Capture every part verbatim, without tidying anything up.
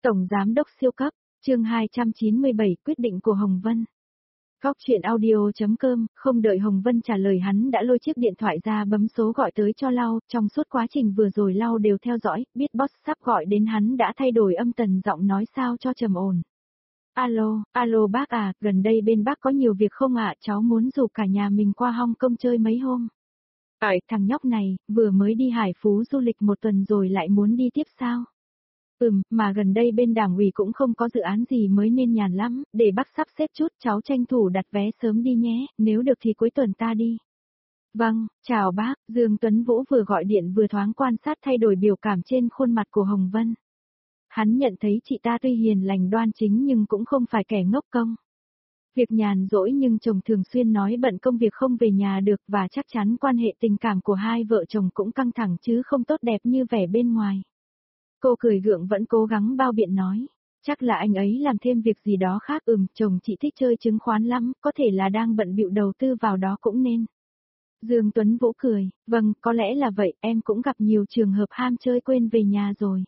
Tổng Giám đốc siêu cấp, chương hai trăm chín mươi bảy quyết định của Hồng Vân. Góc chuyện audio.com, không đợi Hồng Vân trả lời hắn đã lôi chiếc điện thoại ra bấm số gọi tới cho Lau, trong suốt quá trình vừa rồi Lau đều theo dõi, biết boss sắp gọi đến hắn đã thay đổi âm tần giọng nói sao cho trầm ổn. Alo, alo bác à, gần đây bên bác có nhiều việc không ạ, cháu muốn rủ cả nhà mình qua Hong Kong chơi mấy hôm. Ơi, thằng nhóc này, vừa mới đi Hải Phú du lịch một tuần rồi lại muốn đi tiếp sao? Ừm, mà gần đây bên đảng ủy cũng không có dự án gì mới nên nhàn lắm, để bác sắp xếp chút cháu tranh thủ đặt vé sớm đi nhé, nếu được thì cuối tuần ta đi. Vâng, chào bác, Dương Tuấn Vũ vừa gọi điện vừa thoáng quan sát thay đổi biểu cảm trên khuôn mặt của Hồng Vân. Hắn nhận thấy chị ta tuy hiền lành đoan chính nhưng cũng không phải kẻ ngốc công. Việc nhàn rỗi nhưng chồng thường xuyên nói bận công việc không về nhà được và chắc chắn quan hệ tình cảm của hai vợ chồng cũng căng thẳng chứ không tốt đẹp như vẻ bên ngoài. Cô cười gượng vẫn cố gắng bao biện nói, chắc là anh ấy làm thêm việc gì đó khác. Ừm, chồng chị thích chơi chứng khoán lắm, có thể là đang bận bịu đầu tư vào đó cũng nên. Dương Tuấn Vũ cười, vâng, có lẽ là vậy, em cũng gặp nhiều trường hợp ham chơi quên về nhà rồi.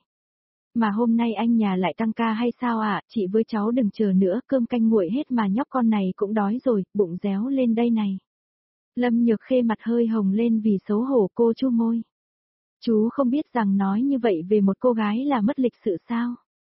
Mà hôm nay anh nhà lại tăng ca hay sao ạ, à? Chị với cháu đừng chờ nữa, cơm canh nguội hết mà nhóc con này cũng đói rồi, bụng réo lên đây này. Lâm Nhược Khê mặt hơi hồng lên vì xấu hổ, cô chu môi. Chú không biết rằng nói như vậy về một cô gái là mất lịch sự sao?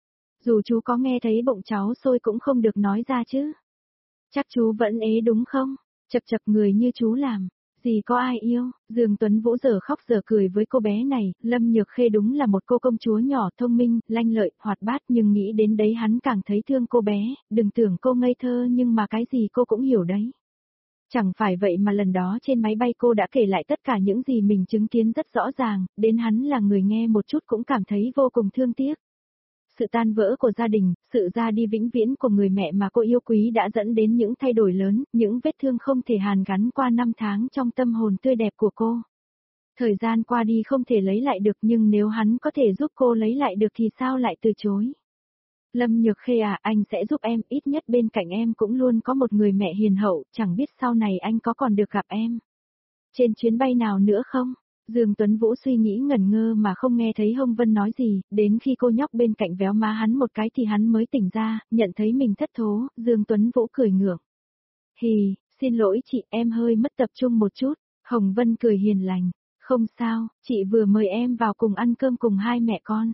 Dù chú có nghe thấy bụng cháu sôi cũng không được nói ra chứ. Chắc chú vẫn ế đúng không? Chập chập người như chú làm. Gì có ai yêu? Dương Tuấn Vũ giờ khóc giờ cười với cô bé này. Lâm Nhược Khê đúng là một cô công chúa nhỏ thông minh, lanh lợi, hoạt bát, nhưng nghĩ đến đấy hắn càng thấy thương cô bé. Đừng tưởng cô ngây thơ nhưng mà cái gì cô cũng hiểu đấy. Chẳng phải vậy mà lần đó trên máy bay cô đã kể lại tất cả những gì mình chứng kiến rất rõ ràng, đến hắn là người nghe một chút cũng cảm thấy vô cùng thương tiếc. Sự tan vỡ của gia đình, sự ra đi vĩnh viễn của người mẹ mà cô yêu quý đã dẫn đến những thay đổi lớn, những vết thương không thể hàn gắn qua năm tháng trong tâm hồn tươi đẹp của cô. Thời gian qua đi không thể lấy lại được nhưng nếu hắn có thể giúp cô lấy lại được thì sao lại từ chối. Lâm Nhược Khê à, anh sẽ giúp em, ít nhất bên cạnh em cũng luôn có một người mẹ hiền hậu, chẳng biết sau này anh có còn được gặp em. Trên chuyến bay nào nữa không? Dương Tuấn Vũ suy nghĩ ngẩn ngơ mà không nghe thấy Hồng Vân nói gì, đến khi cô nhóc bên cạnh véo má hắn một cái thì hắn mới tỉnh ra, nhận thấy mình thất thố, Dương Tuấn Vũ cười ngượng. Hì, xin lỗi chị, em hơi mất tập trung một chút. Hồng Vân cười hiền lành, không sao, chị vừa mời em vào cùng ăn cơm cùng hai mẹ con.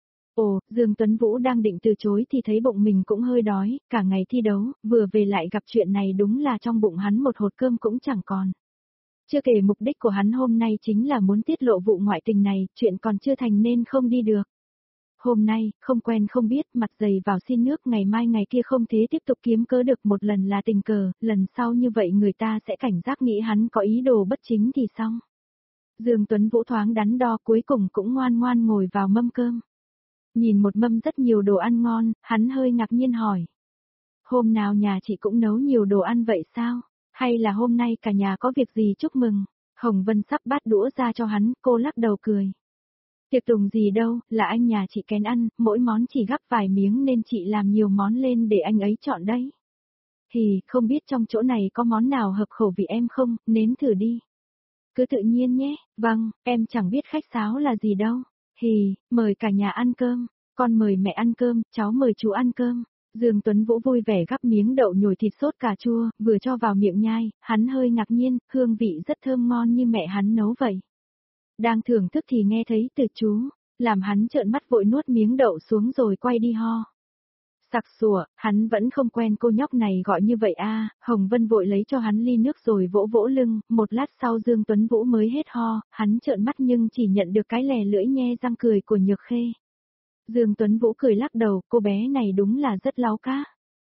Ồ, Dương Tuấn Vũ đang định từ chối thì thấy bụng mình cũng hơi đói, cả ngày thi đấu, vừa về lại gặp chuyện này đúng là trong bụng hắn một hột cơm cũng chẳng còn. Chưa kể mục đích của hắn hôm nay chính là muốn tiết lộ vụ ngoại tình này, chuyện còn chưa thành nên không đi được. Hôm nay, không quen không biết, mặt dày vào xin nước, ngày mai ngày kia không thế tiếp tục kiếm cớ được, một lần là tình cờ, lần sau như vậy người ta sẽ cảnh giác nghĩ hắn có ý đồ bất chính thì xong. Dương Tuấn Vũ thoáng đắn đo cuối cùng cũng ngoan ngoan ngồi vào mâm cơm. Nhìn một mâm rất nhiều đồ ăn ngon, hắn hơi ngạc nhiên hỏi. Hôm nào nhà chị cũng nấu nhiều đồ ăn vậy sao? Hay là hôm nay cả nhà có việc gì chúc mừng? Hồng Vân sắp bát đũa ra cho hắn, cô lắc đầu cười. Tiệc tùng gì đâu, là anh nhà chị kén ăn, mỗi món chỉ gắp vài miếng nên chị làm nhiều món lên để anh ấy chọn đấy. Thì, không biết trong chỗ này có món nào hợp khẩu vị em không, nếm thử đi. Cứ tự nhiên nhé, vâng, em chẳng biết khách sáo là gì đâu. Hì, mời cả nhà ăn cơm, con mời mẹ ăn cơm, cháu mời chú ăn cơm. Dương Tuấn Vũ vui vẻ gắp miếng đậu nhồi thịt sốt cà chua, vừa cho vào miệng nhai, hắn hơi ngạc nhiên, hương vị rất thơm ngon như mẹ hắn nấu vậy. Đang thưởng thức thì nghe thấy từ chú, làm hắn trợn mắt vội nuốt miếng đậu xuống rồi quay đi ho. Sặc sủa, hắn vẫn không quen cô nhóc này gọi như vậy a. Hồng Vân vội lấy cho hắn ly nước rồi vỗ vỗ lưng, một lát sau Dương Tuấn Vũ mới hết ho, hắn trợn mắt nhưng chỉ nhận được cái lè lưỡi nhe răng cười của Nhược Khê. Dương Tuấn Vũ cười lắc đầu, cô bé này đúng là rất láo cá.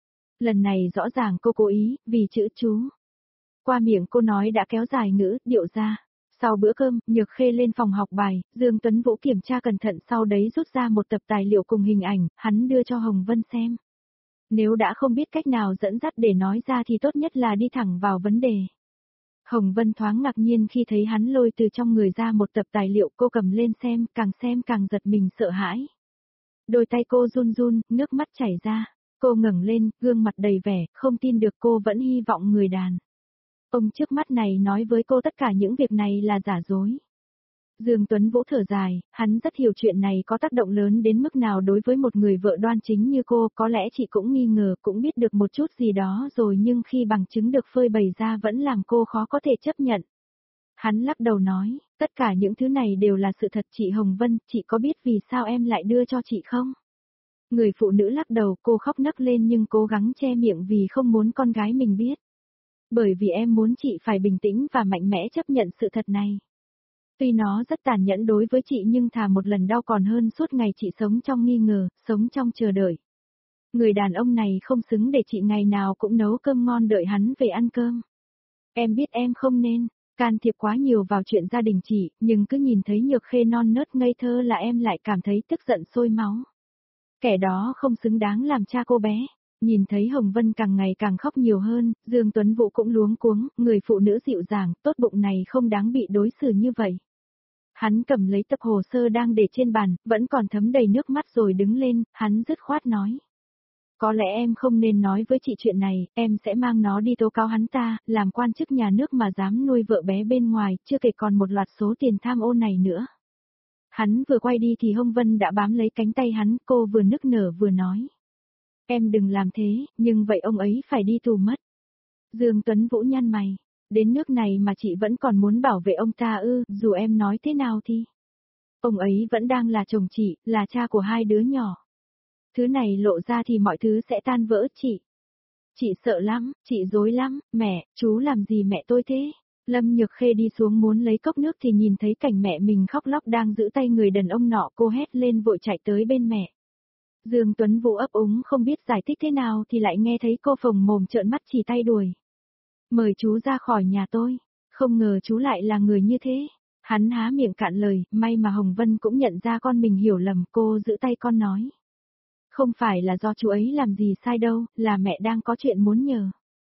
Lần này rõ ràng cô cố ý, vì chữ chú. Qua miệng cô nói đã kéo dài ngữ, điệu ra. Sau bữa cơm, Nhược Khê lên phòng học bài, Dương Tuấn Vũ kiểm tra cẩn thận sau đấy rút ra một tập tài liệu cùng hình ảnh, hắn đưa cho Hồng Vân xem. Nếu đã không biết cách nào dẫn dắt để nói ra thì tốt nhất là đi thẳng vào vấn đề. Hồng Vân thoáng ngạc nhiên khi thấy hắn lôi từ trong người ra một tập tài liệu, cô cầm lên xem, càng xem càng giật mình sợ hãi. Đôi tay cô run run, nước mắt chảy ra. Cô ngẩng lên, gương mặt đầy vẻ, không tin được cô vẫn hy vọng người đàn ông trước mắt này nói với cô tất cả những việc này là giả dối. Dương Tuấn Vũ thở dài, hắn rất hiểu chuyện này có tác động lớn đến mức nào đối với một người vợ đoan chính như cô, có lẽ chị cũng nghi ngờ, cũng biết được một chút gì đó rồi nhưng khi bằng chứng được phơi bày ra vẫn làm cô khó có thể chấp nhận. Hắn lắc đầu nói, tất cả những thứ này đều là sự thật chị Hồng Vân, chị có biết vì sao em lại đưa cho chị không? Người phụ nữ lắc đầu, cô khóc nấc lên nhưng cố gắng che miệng vì không muốn con gái mình biết. Bởi vì em muốn chị phải bình tĩnh và mạnh mẽ chấp nhận sự thật này. Tuy nó rất tàn nhẫn đối với chị nhưng thà một lần đau còn hơn suốt ngày chị sống trong nghi ngờ, sống trong chờ đợi. Người đàn ông này không xứng để chị ngày nào cũng nấu cơm ngon đợi hắn về ăn cơm. Em biết em không nên can thiệp quá nhiều vào chuyện gia đình chị, nhưng cứ nhìn thấy Nhược Khê non nớt ngây thơ là em lại cảm thấy tức giận sôi máu. Kẻ đó không xứng đáng làm cha cô bé. Nhìn thấy Hồng Vân càng ngày càng khóc nhiều hơn, Dương Tuấn Vũ cũng luống cuống, người phụ nữ dịu dàng, tốt bụng này không đáng bị đối xử như vậy. Hắn cầm lấy tập hồ sơ đang để trên bàn, vẫn còn thấm đầy nước mắt rồi đứng lên, hắn dứt khoát nói. Có lẽ em không nên nói với chị chuyện này, em sẽ mang nó đi tố cáo hắn ta, làm quan chức nhà nước mà dám nuôi vợ bé bên ngoài, chưa kể còn một loạt số tiền tham ô này nữa. Hắn vừa quay đi thì Hồng Vân đã bám lấy cánh tay hắn, cô vừa nức nở vừa nói. Em đừng làm thế, nhưng vậy ông ấy phải đi tù mất. Dương Tuấn Vũ nhăn mày, đến nước này mà chị vẫn còn muốn bảo vệ ông ta ư, dù em nói thế nào thì. Ông ấy vẫn đang là chồng chị, là cha của hai đứa nhỏ. Thứ này lộ ra thì mọi thứ sẽ tan vỡ chị. Chị sợ lắm, chị dối lắm, mẹ, chú làm gì mẹ tôi thế? Lâm Nhược Khê đi xuống muốn lấy cốc nước thì nhìn thấy cảnh mẹ mình khóc lóc đang giữ tay người đàn ông nọ, cô hét lên vội chạy tới bên mẹ. Dương Tuấn Vũ ấp úng không biết giải thích thế nào thì lại nghe thấy cô phồng mồm trợn mắt chỉ tay đuổi. Mời chú ra khỏi nhà tôi, không ngờ chú lại là người như thế. Hắn há miệng cạn lời, may mà Hồng Vân cũng nhận ra con mình hiểu lầm, cô giữ tay con nói. Không phải là do chú ấy làm gì sai đâu, là mẹ đang có chuyện muốn nhờ.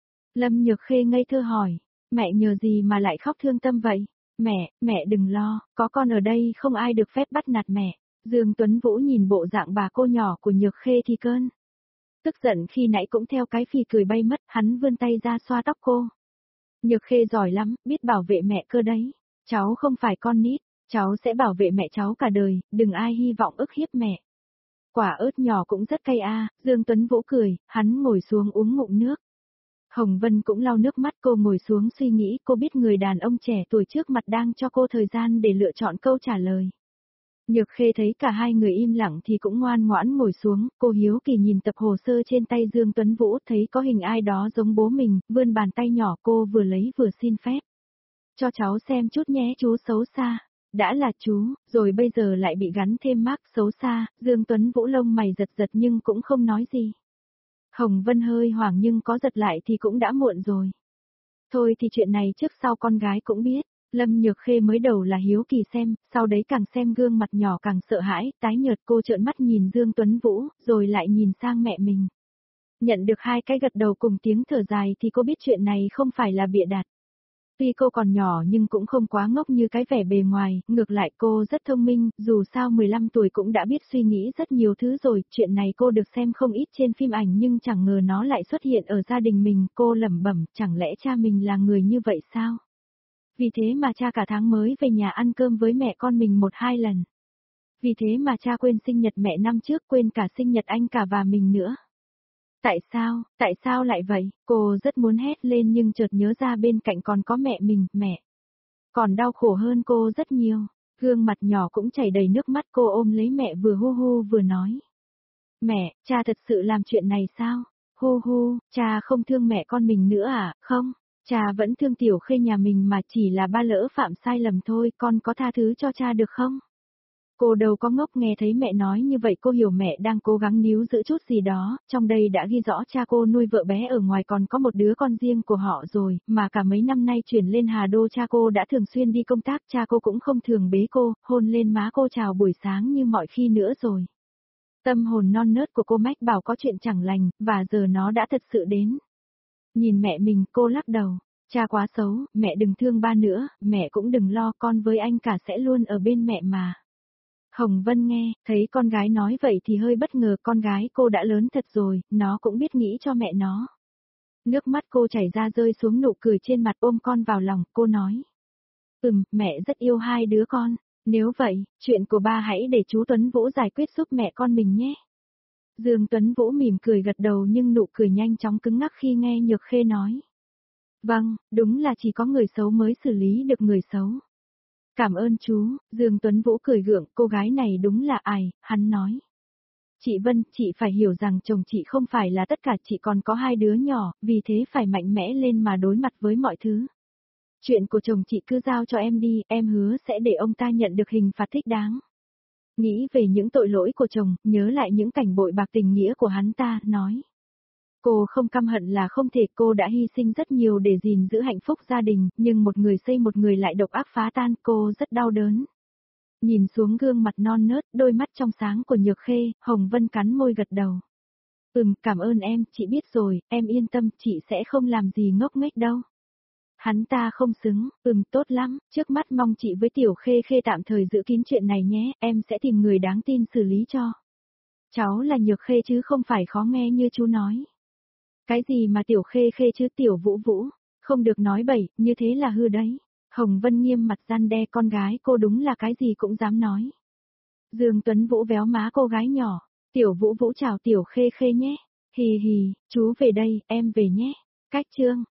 Lâm Nhược Khê ngây thơ hỏi, mẹ nhờ gì mà lại khóc thương tâm vậy? Mẹ, mẹ đừng lo, có con ở đây không ai được phép bắt nạt mẹ. Dương Tuấn Vũ nhìn bộ dạng bà cô nhỏ của Nhược Khê thì cơn. Tức giận khi nãy cũng theo cái phì cười bay mất, hắn vươn tay ra xoa tóc cô. Nhược Khê giỏi lắm, biết bảo vệ mẹ cơ đấy. Cháu không phải con nít, cháu sẽ bảo vệ mẹ cháu cả đời, đừng ai hy vọng ức hiếp mẹ. Quả ớt nhỏ cũng rất cay a, Dương Tuấn Vũ cười, hắn ngồi xuống uống ngụm nước. Hồng Vân cũng lau nước mắt, cô ngồi xuống suy nghĩ, cô biết người đàn ông trẻ tuổi trước mặt đang cho cô thời gian để lựa chọn câu trả lời. Nhược Khê thấy cả hai người im lặng thì cũng ngoan ngoãn ngồi xuống, cô hiếu kỳ nhìn tập hồ sơ trên tay Dương Tuấn Vũ, thấy có hình ai đó giống bố mình, vươn bàn tay nhỏ cô vừa lấy vừa xin phép. Cho cháu xem chút nhé chú xấu xa. Đã là chú, rồi bây giờ lại bị gắn thêm mác xấu xa, Dương Tuấn Vũ lông mày giật giật nhưng cũng không nói gì. Hồng Vân hơi hoảng nhưng có giật lại thì cũng đã muộn rồi. Thôi thì chuyện này trước sau con gái cũng biết. Lâm Nhược Khê mới đầu là hiếu kỳ xem, sau đấy càng xem gương mặt nhỏ càng sợ hãi, tái nhợt cô trợn mắt nhìn Dương Tuấn Vũ, rồi lại nhìn sang mẹ mình. Nhận được hai cái gật đầu cùng tiếng thở dài thì cô biết chuyện này không phải là bịa đặt. Tuy cô còn nhỏ nhưng cũng không quá ngốc như cái vẻ bề ngoài, ngược lại cô rất thông minh, dù sao mười lăm tuổi cũng đã biết suy nghĩ rất nhiều thứ rồi, chuyện này cô được xem không ít trên phim ảnh nhưng chẳng ngờ nó lại xuất hiện ở gia đình mình, cô lẩm bẩm, chẳng lẽ cha mình là người như vậy sao? Vì thế mà cha cả tháng mới về nhà ăn cơm với mẹ con mình một hai lần. Vì thế mà cha quên sinh nhật mẹ năm trước, quên cả sinh nhật anh cả và mình nữa. Tại sao, tại sao lại vậy? Cô rất muốn hét lên nhưng chợt nhớ ra bên cạnh còn có mẹ mình, mẹ. Còn đau khổ hơn cô rất nhiều. Gương mặt nhỏ cũng chảy đầy nước mắt, cô ôm lấy mẹ vừa hu hu vừa nói. Mẹ, cha thật sự làm chuyện này sao? Hu hu, cha không thương mẹ con mình nữa à? Không, cha vẫn thương Tiểu Khê nhà mình mà, chỉ là ba lỡ phạm sai lầm thôi, con có tha thứ cho cha được không? Cô đâu có ngốc, nghe thấy mẹ nói như vậy cô hiểu mẹ đang cố gắng níu giữ chút gì đó, trong đây đã ghi rõ cha cô nuôi vợ bé ở ngoài còn có một đứa con riêng của họ rồi, mà cả mấy năm nay chuyển lên Hà Đô cha cô đã thường xuyên đi công tác, cha cô cũng không thường bế cô, hôn lên má cô chào buổi sáng như mọi khi nữa rồi. Tâm hồn non nớt của cô mách bảo có chuyện chẳng lành, và giờ nó đã thật sự đến. Nhìn mẹ mình, cô lắc đầu. Cha quá xấu, mẹ đừng thương ba nữa, mẹ cũng đừng lo, con với anh cả sẽ luôn ở bên mẹ mà. Hồng Vân nghe, thấy con gái nói vậy thì hơi bất ngờ, con gái cô đã lớn thật rồi, nó cũng biết nghĩ cho mẹ nó. Nước mắt cô chảy ra rơi xuống, nụ cười trên mặt ôm con vào lòng, cô nói. Ừm, mẹ rất yêu hai đứa con. Nếu vậy, chuyện của ba hãy để chú Tuấn Vũ giải quyết giúp mẹ con mình nhé. Dương Tuấn Vũ mỉm cười gật đầu nhưng nụ cười nhanh chóng cứng ngắc khi nghe Nhược Khê nói. Vâng, đúng là chỉ có người xấu mới xử lý được người xấu. Cảm ơn chú, Dương Tuấn Vũ cười gượng, cô gái này đúng là ai, hắn nói. Chị Vân, chị phải hiểu rằng chồng chị không phải là tất cả, chị còn có hai đứa nhỏ, vì thế phải mạnh mẽ lên mà đối mặt với mọi thứ. Chuyện của chồng chị cứ giao cho em đi, em hứa sẽ để ông ta nhận được hình phạt thích đáng. Nghĩ về những tội lỗi của chồng, nhớ lại những cảnh bội bạc tình nghĩa của hắn ta, nói. Cô không căm hận là không thể, cô đã hy sinh rất nhiều để gìn giữ hạnh phúc gia đình, nhưng một người xây một người lại độc ác phá tan, cô rất đau đớn. Nhìn xuống gương mặt non nớt, đôi mắt trong sáng của Nhược Khê, Hồng Vân cắn môi gật đầu. Ừm, cảm ơn em, chị biết rồi, em yên tâm, chị sẽ không làm gì ngốc nghếch đâu. Hắn ta không xứng, ừm tốt lắm, trước mắt mong chị với Tiểu Khê Khê tạm thời giữ kín chuyện này nhé, em sẽ tìm người đáng tin xử lý cho. Cháu là Nhược Khê chứ không phải khó nghe như chú nói. Cái gì mà Tiểu Khê Khê chứ Tiểu Vũ Vũ, không được nói bậy, như thế là hư đấy. Hồng Vân nghiêm mặt gian đe con gái cô đúng là cái gì cũng dám nói. Dương Tuấn Vũ véo má cô gái nhỏ, Tiểu Vũ Vũ chào Tiểu Khê Khê nhé, hì hì, chú về đây, em về nhé, cách chương.